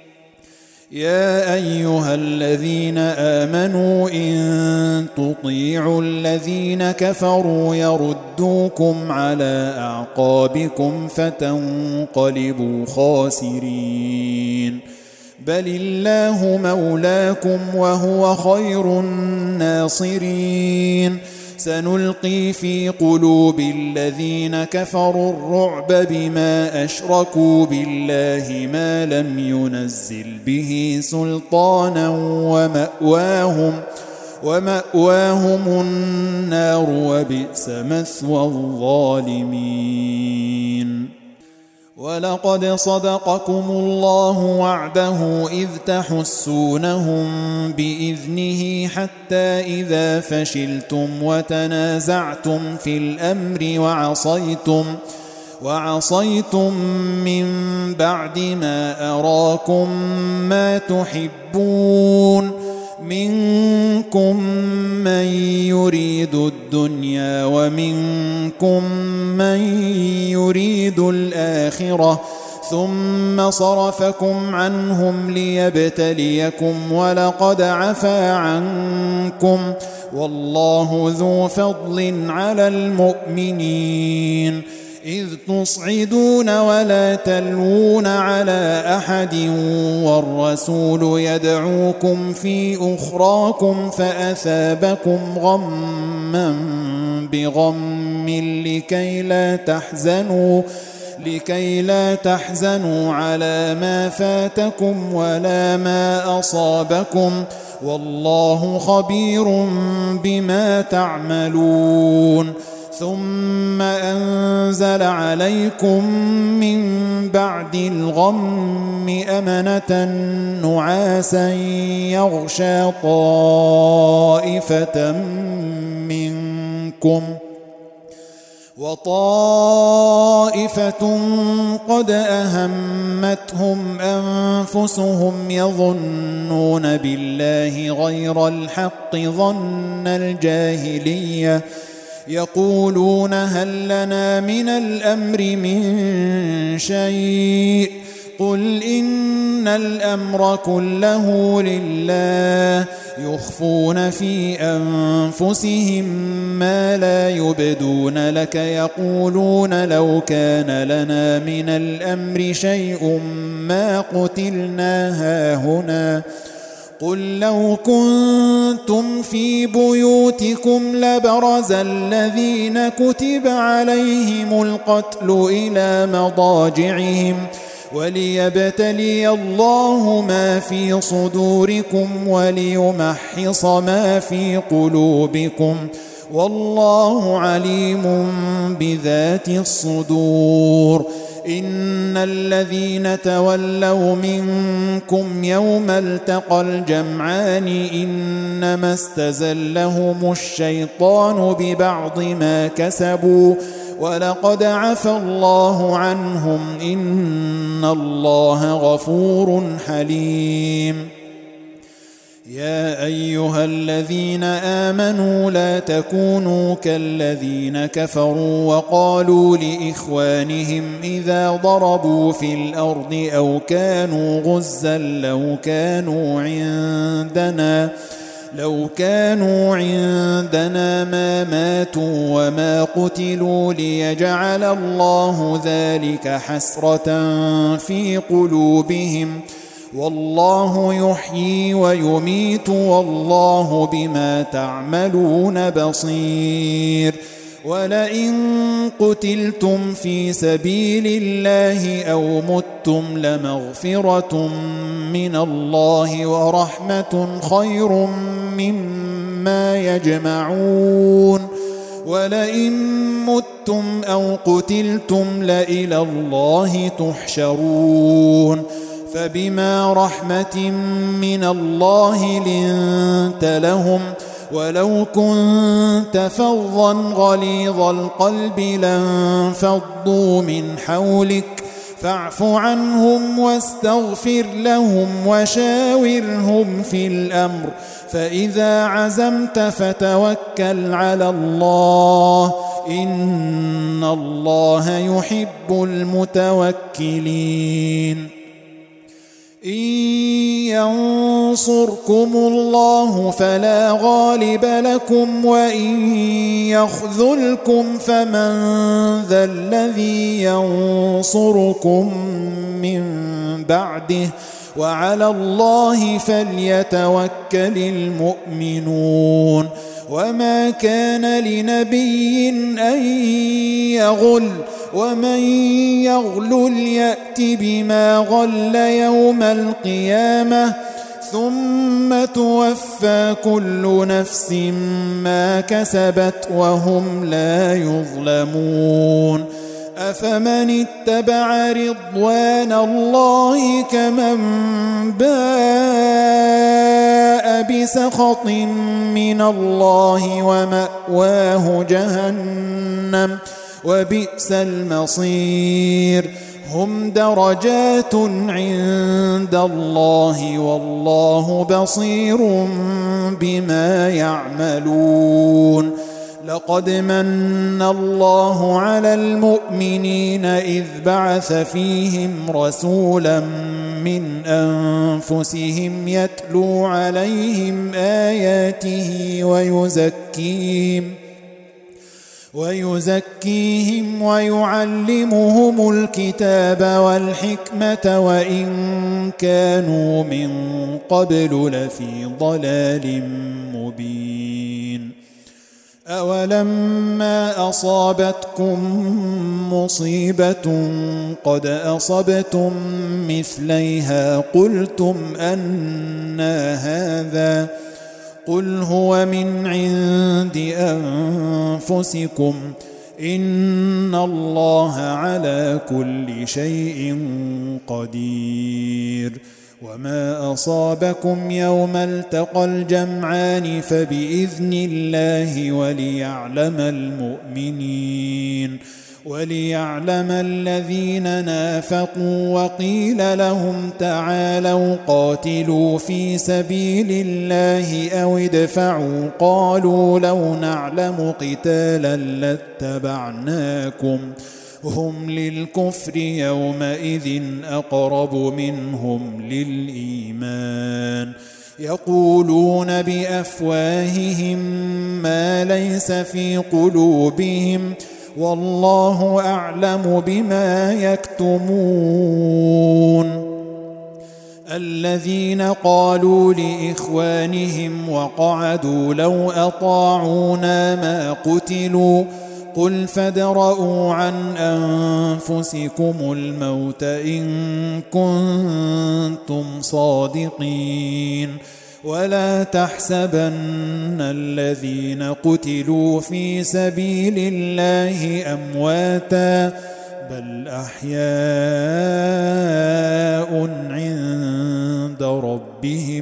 يا أيها الذين آمنوا إن تطيعوا الذين كفروا يردوكم على أعقابكم فتنقلبوا خاسرين بل الله مولاكم وهو خير الناصرين سنلقي في قلوب الذين كفروا الرعب بما أشركوا بالله ما لم ينزل به سلطانا ومأواهم ومأواهم النار وبئس مثوى الظالمين ولقد صدقكم الله وعده إذ تحسونهم بإذنه حتى إذا فشلتم وتنازعتم في الأمر وعصيتم وعصيتم من بعد ما أراكم ما تحبون منكم من يريد الدنيا ومنكم من يريد الآخرة ثم صرفكم عنهم ليبتليكم ولقد عفا عنكم والله ذو فضل على المؤمنين إذ تصعدون ولا تلوون على أحد والرسول يدعوكم في أخراكم فأثابكم غما بغم لكي لا تحزنوا لكي لا تحزنوا على ما فاتكم ولا ما أصابكم والله خبير بما تعملون ثم أنزل عليكم من بعد الغم أمنة نعاسا يغشى طائفة منكم وطائفة قد أهمتهم أنفسهم يظنون بالله غير الحق ظن الجاهلية يقولون هل لنا من الأمر من شيء قل إن الأمر كله لله يخفون في أنفسهم ما لا يبدون لك يقولون لو كان لنا من الأمر شيء ما قتلنا هاهنا قل لو كنتم في بيوتكم لبرز الذين كتب عليهم القتل إلى مضاجعهم وليبتلي الله ما في صدوركم وليمحص ما في قلوبكم والله عليم بذات الصدور إن الذين تولوا منكم يوم التقى الجمعان إنما استزلهم الشيطان ببعض ما كسبوا ولقد عفى الله عنهم إن الله غفور حليم يا أيها الذين آمنوا لا تكونوا كالذين كفروا وقالوا لإخوانهم إذا ضربوا في الأرض أو كانوا غزا لو كانوا عندنا لو كانوا عندنا ما ماتوا وما قتلوا ليجعل الله ذلك حسرة في قلوبهم والله يحيي ويميت والله بما تعملون بصير ولئن قتلتم في سبيل الله أو متم لمغفرة من الله ورحمة خير مما يجمعون ولئن متم أو قتلتم لإلى الله تحشرون فبما رحمة من الله لنت لهم ولو كنت فظا غليظ القلب لانفضوا من حولك فاعف عنهم واستغفر لهم وشاورهم في الأمر فإذا عزمت فتوكل على الله إن الله يحب المتوكلين إن ينصركم الله فلا غالب لكم وإن يخذلكم فمن ذا الذي ينصركم من بعده وعلى الله فليتوكل المؤمنون وما كان لنبي أن يغل ومن يغلل يأت بما غل يوم القيامة ثم توفى كل نفس ما كسبت وهم لا يظلمون أفمن اتبع رضوان الله كمن باء بسخط من الله ومأواه جهنم وبئس المصير هم درجات عند الله والله بصير بما يعملون لقد من الله على المؤمنين إذ بعث فيهم رسولا من أنفسهم يتلو عليهم آياته ويزكيهم ويزكيهم ويعلمهم الكتاب والحكمة وإن كانوا من قبل لفي ضلال مبين. أولما أصابتكم مصيبة قد أصبتم مثليها قلتم أنى هذا قل هو من عند أنفسكم إن الله على كل شيء قدير. وما أصابكم يوم التقى الجمعان فبإذن الله وليعلم المؤمنين وليعلم الذين نافقوا وقيل لهم تعالوا قاتلوا في سبيل الله أو ادفعوا قالوا لو نعلم قتالا لاتبعناكم هم للكفر يومئذ أقرب منهم للإيمان يقولون بأفواههم ما ليس في قلوبهم والله أعلم بما يكتمون. الذين قالوا لإخوانهم وقعدوا لو أطاعونا ما قتلوا قل فادرءوا عن أنفسكم الموت إن كنتم صادقين ولا تحسبن الذين قتلوا في سبيل الله أمواتا بل أحياء عند ربهم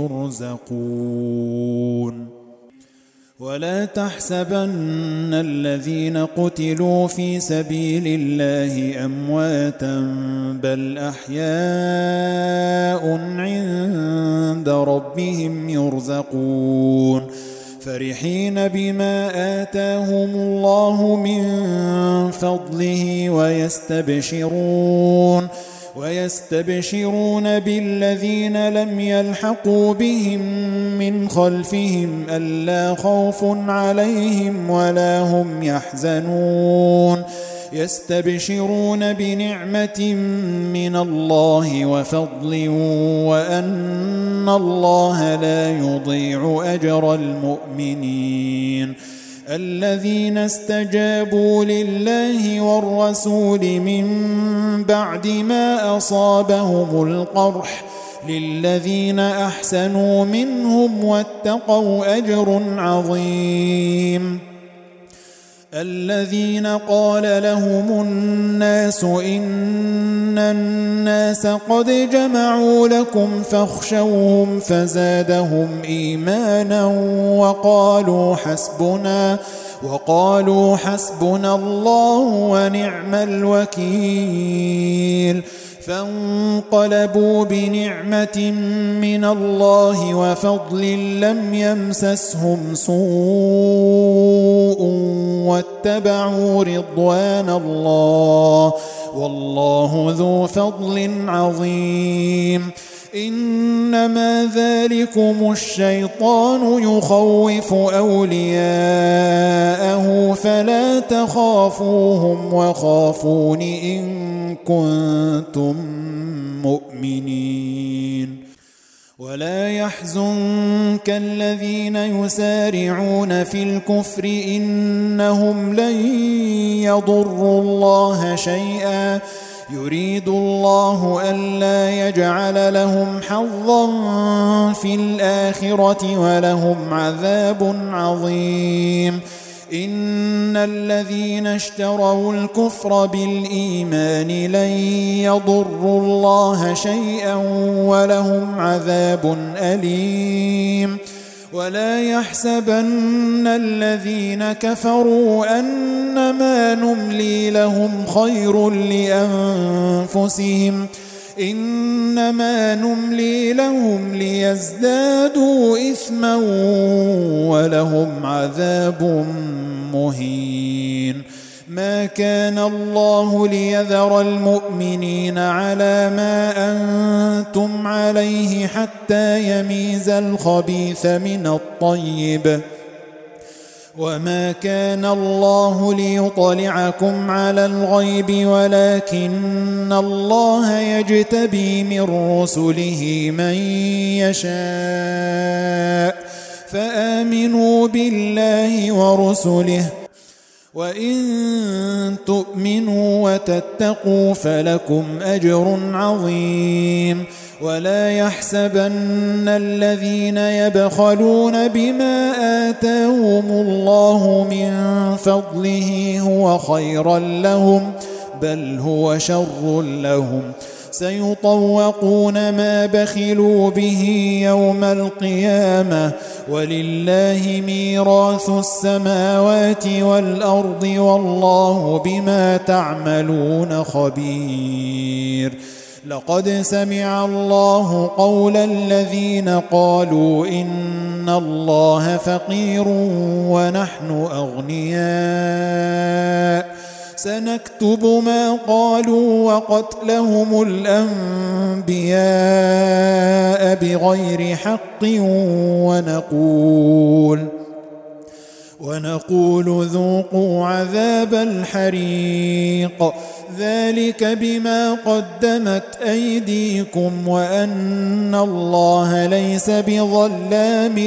يرزقون. ولا تحسبن الذين قتلوا في سبيل الله أمواتا بل أحياء عند ربهم يرزقون فرحين بما آتاهم الله من فضله ويستبشرون ويستبشرون بالذين لم يلحقوا بهم من خلفهم ألا خوف عليهم ولا هم يحزنون يستبشرون بنعمة من الله وفضل وأن الله لا يضيع أجر المؤمنين. الذين استجابوا لله والرسول من بعد ما أصابهم القرح للذين أحسنوا منهم واتقوا أجر عظيم. الذين قال لهم الناس إن الناس قد جمعوا لكم فاخشوهم فزادهم إيمانا وقالوا حسبنا وقالوا حسبنا الله ونعم الوكيل فانقلبوا بنعمة من الله وفضل لم يمسسهم سوء واتبعوا رضوان الله والله ذو فضل عظيم. إنما ذلكم الشيطان يخوف أولياءه فلا تخافوهم وخافون إن كنتم مؤمنين. ولا يحزنك الذين يسارعون في الكفر إنهم لن يضروا الله شيئا يريد الله ألا يجعل لهم حظا في الآخرة ولهم عذاب عظيم. إن الذين اشتروا الكفر بالإيمان لن يضروا الله شيئا ولهم عذاب أليم. ولا يحسبن الذين كفروا أنما نملي لهم خير لأنفسهم إنما نملي لهم ليزدادوا إثما ولهم عذاب مهين. ما كان الله ليذر المؤمنين على ما أنتم عليه حتى يميز الخبيث من الطيب وما كان الله ليطلعكم على الغيب ولكن الله يجتبي من رسله من يشاء فآمنوا بالله ورسله وإن تؤمنوا وتتقوا فلكم أجر عظيم ولا يحسبن الذين يبخلون بما آتاهم الله من فضله هو خيرا لهم بل هو شر لهم سيطوقون ما بخلوا به يوم القيامة ولله ميراث السماوات والأرض والله بما تعملون خبير. لقد سمع الله قول الذين قالوا إن الله فقير ونحن أغنياء سنكتب ما قالوا وقتلهم الأنبياء بغير حق ونقول ونقول ذوقوا عذاب الحريق ذلك بما قدمت أيديكم وأن الله ليس بظلام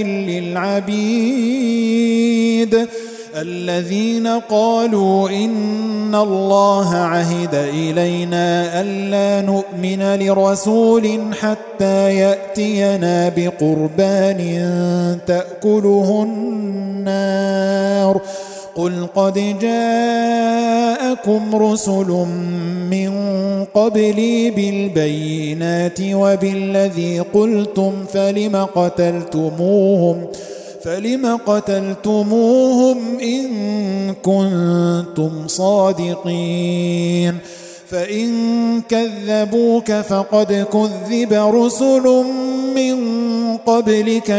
للعبيد. الذين قالوا إن الله عهد إلينا ألا نؤمن لرسول حتى يأتينا بقربان تأكله النار قل قد جاءكم رسل من قبلي بالبينات وبالذي قلتم فلم قتلتموهم فلم قتلتموهم إن كنتم صادقين فإن كذبوك فقد كذب رسل من قبلك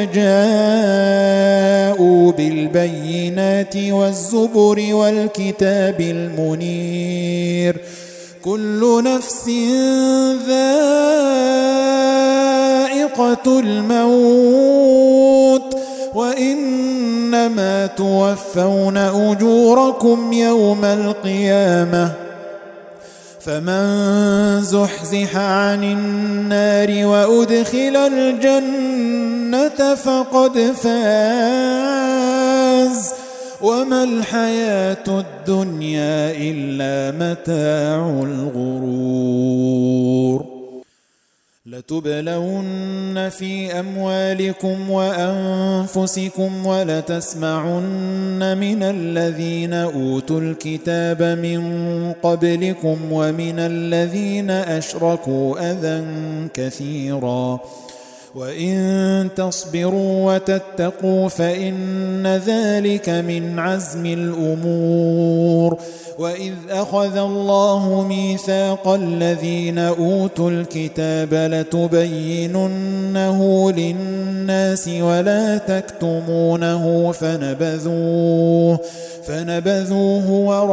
جاءوا بالبينات والزبر والكتاب المنير كل نفس ذائقة الموت وإنما توفون أجوركم يوم القيامة فمن زحزح عن النار وأدخل الجنة فقد فاز وما الحياة الدنيا إلا متاع الغرور. لتبلون في أموالكم وأنفسكم ولتسمعن من الذين أوتوا الكتاب من قبلكم ومن الذين أشركوا أذى كثيرا وإن تصبروا وتتقوا فإن ذلك من عزم الأمور. وإذ أخذ الله ميثاق الذين أوتوا الكتاب لتبيننه للناس ولا تكتمونه فنبذوه فنبذوه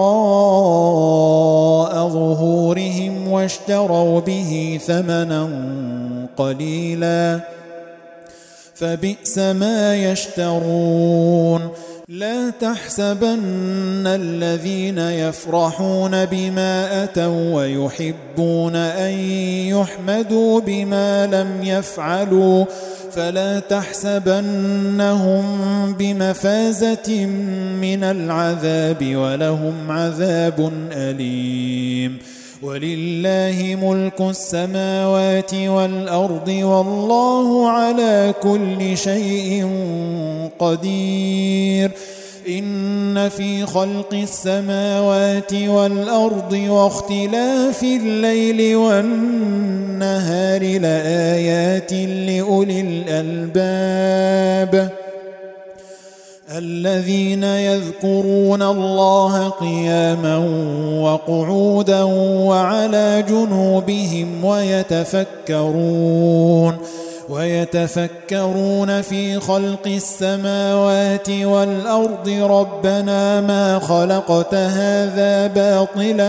وراء ظهورهم واشتروا به ثمنا قليلا فبئس ما يشترون. لا تحسبن الذين يفرحون بما أتوا ويحبون أن يحمدوا بما لم يفعلوا فلا تحسبنهم بمفازة من العذاب ولهم عذاب أليم. ولله ملك السماوات والأرض والله على كل شيء قدير. إن في خلق السماوات والأرض واختلاف الليل والنهار لآيات لأولي الألباب الذين يذكرون الله قياما وقعودا وعلى جنوبهم ويتفكرون ويتفكرون في خلق السماوات والأرض ربنا ما خلقت هذا باطلا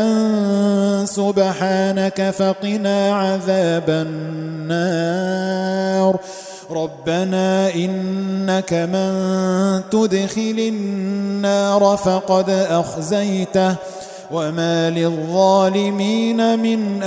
سبحانك فقنا عذاب النار. ربنا إنك من تدخل النار فقد أخزيته وما للظالمين من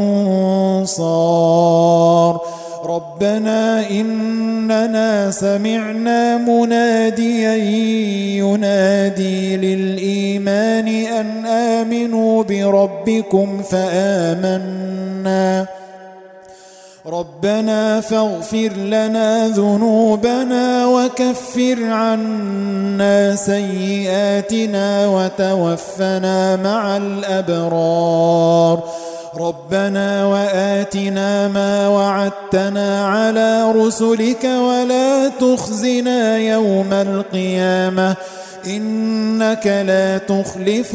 أنصار ربنا إننا سمعنا مناديا ينادي للإيمان أن آمنوا بربكم فآمنا ربنا فاغفر لنا ذنوبنا وكفر عنا سيئاتنا وتوفنا مع الأبرار ربنا وآتنا ما وعدتنا على رسلك ولا تخزنا يوم القيامة إنك لا تخلف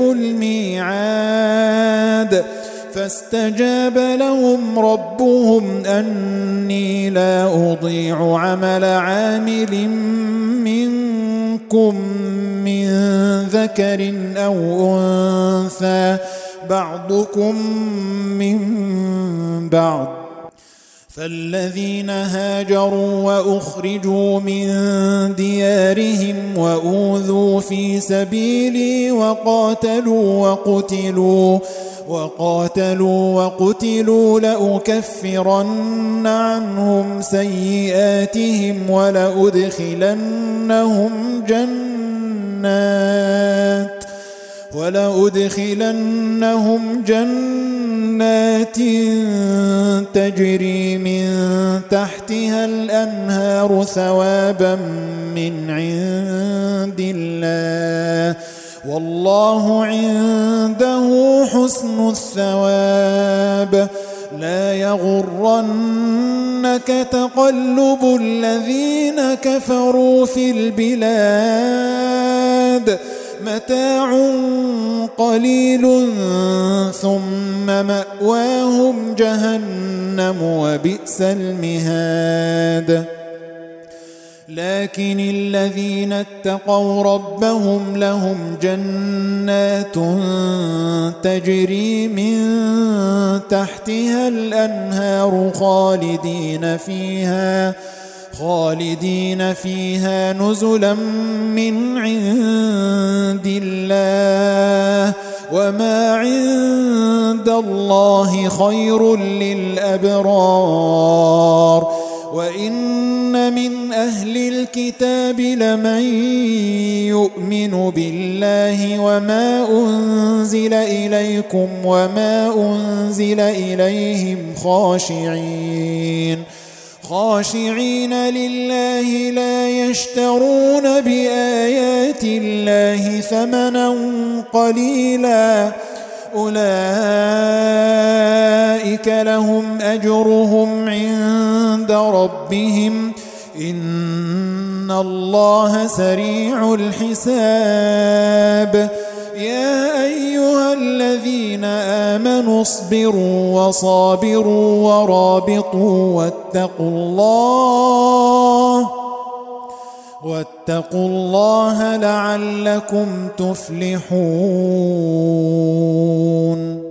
الميعاد فاستجاب لهم ربهم أني لا أضيع عمل عامل منكم من ذكر أو أنثى بعضكم من بعض فالذين هاجروا وأخرجوا من ديارهم وأوذوا في سبيلي وقاتلوا وقتلوا وقاتلوا وقتلوا لأكفرن عنهم سيئاتهم ولأدخلنهم جنات ولأدخلنهم جنات تجري من تحتها الأنهار ثوابا من عند الله والله عنده حسن الثواب لا يغرنك تقلب الذين كفروا في البلاد متاع قليل ثم مأواهم جهنم وبئس المهاد لكن الذين اتقوا ربهم لهم جنات تجري من تحتها الأنهار خالدين فيها خالدين فيها نزلا من عند الله وما عند الله خير للأبرار وإن من أهل الكتاب لمن يؤمن بالله وما أنزل إليكم وما أنزل إليهم خاشعين خاشعين لله لا يشترون بآيات الله ثمنا قليلا أولئك لهم أجرهم عند ربهم إن الله سريع الحساب يا أيها الذين آمنوا اصبروا وصابروا ورابطوا واتقوا الله واتقوا الله لعلكم تفلحون.